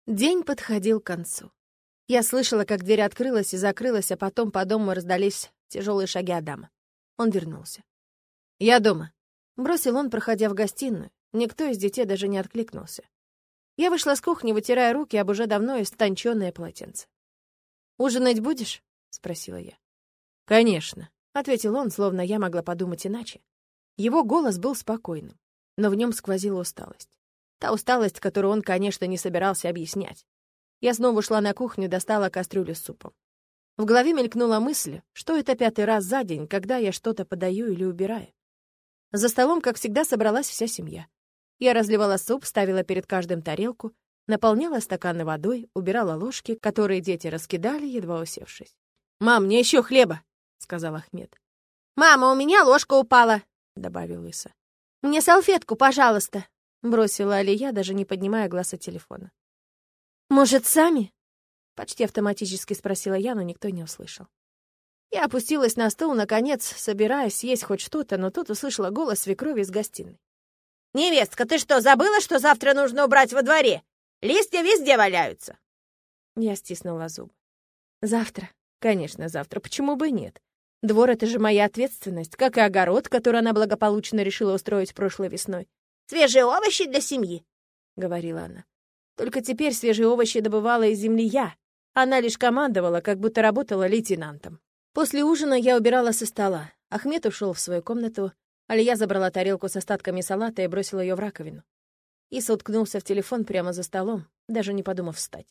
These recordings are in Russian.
День подходил к концу. Я слышала, как дверь открылась и закрылась, а потом по дому раздались тяжелые шаги Адама. Он вернулся. «Я дома», — бросил он, проходя в гостиную. Никто из детей даже не откликнулся. Я вышла с кухни, вытирая руки об уже давно истонченное полотенце. «Ужинать будешь?» — спросила я. «Конечно», — ответил он, словно я могла подумать иначе. Его голос был спокойным, но в нем сквозила усталость. Та усталость, которую он, конечно, не собирался объяснять. Я снова ушла на кухню, достала кастрюлю с супом. В голове мелькнула мысль, что это 5-й раз за день, когда я что-то подаю или убираю. За столом, как всегда, собралась вся семья. Я разливала суп, ставила перед каждым тарелку, наполняла стаканы водой, убирала ложки, которые дети раскидали, едва усевшись. «Мам, мне еще хлеба!» — сказал Ахмед. «Мама, у меня ложка упала!» — добавил Иса. «Мне салфетку, пожалуйста!» — бросила Алия, даже не поднимая глаз от телефона. «Может, сами?» — почти автоматически спросила я, но никто не услышал. Я опустилась на стул, наконец, собираясь съесть хоть что-то, но тут услышала голос свекрови из гостиной. «Невестка, ты что, забыла, что завтра нужно убрать во дворе? Листья везде валяются!» Я стиснула зубы. «Завтра? Конечно, завтра. Почему бы нет? Двор — это же моя ответственность, как и огород, который она благополучно решила устроить прошлой весной. «Свежие овощи для семьи», — говорила она. Только теперь свежие овощи добывала из земли я. Она лишь командовала, как будто работала лейтенантом. После ужина я убирала со стола. Ахмед ушел в свою комнату. Алия забрала тарелку с остатками салата и бросила ее в раковину. Иса уткнулся в телефон прямо за столом, даже не подумав встать.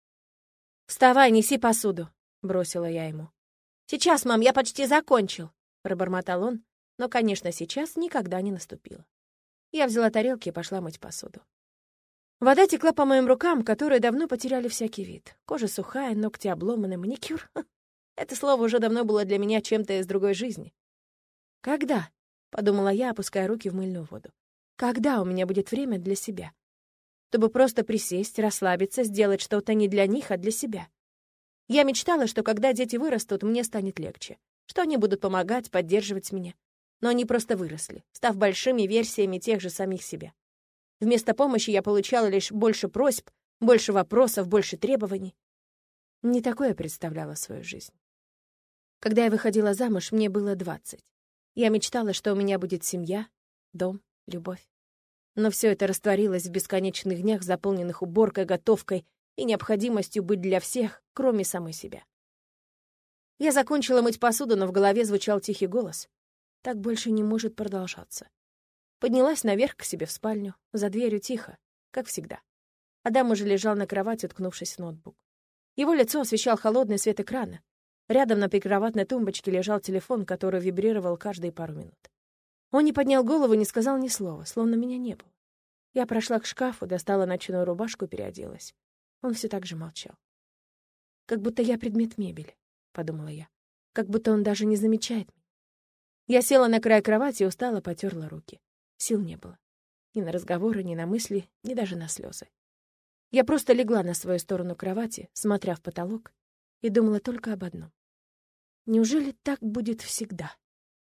«Вставай, неси посуду», — бросила я ему. «Сейчас, мам, я почти закончил», — пробормотал он, но, конечно, сейчас никогда не наступило. Я взяла тарелки и пошла мыть посуду. Вода текла по моим рукам, которые давно потеряли всякий вид. Кожа сухая, ногти обломаны, маникюр. Это слово уже давно было для меня чем-то из другой жизни. «Когда?» — подумала я, опуская руки в мыльную воду. «Когда у меня будет время для себя? Чтобы просто присесть, расслабиться, сделать что-то не для них, а для себя. Я мечтала, что когда дети вырастут, мне станет легче, что они будут помогать, поддерживать меня. Но они просто выросли, став большими версиями тех же самих себя. Вместо помощи я получала лишь больше просьб, больше вопросов, больше требований. Не такое я представляла свою жизнь. Когда я выходила замуж, мне было 20. Я мечтала, что у меня будет семья, дом, любовь. Но все это растворилось в бесконечных днях, заполненных уборкой, готовкой и необходимостью быть для всех, кроме самой себя. Я закончила мыть посуду, но в голове звучал тихий голос. Так больше не может продолжаться. Поднялась наверх к себе в спальню, за дверью тихо, как всегда. Адам уже лежал на кровати, уткнувшись в ноутбук. Его лицо освещал холодный свет экрана. Рядом на прикроватной тумбочке лежал телефон, который вибрировал каждые пару минут. Он не поднял голову, не сказал ни слова, словно меня не было. Я прошла к шкафу, достала ночную рубашку и переоделась. Он все так же молчал. «Как будто я предмет мебели», — подумала я. «Как будто он даже не замечает меня». Я села на край кровати и устало потерла руки. Сил не было. Ни на разговоры, ни на мысли, ни даже на слезы. Я просто легла на свою сторону кровати, смотря в потолок, и думала только об одном. Неужели так будет всегда?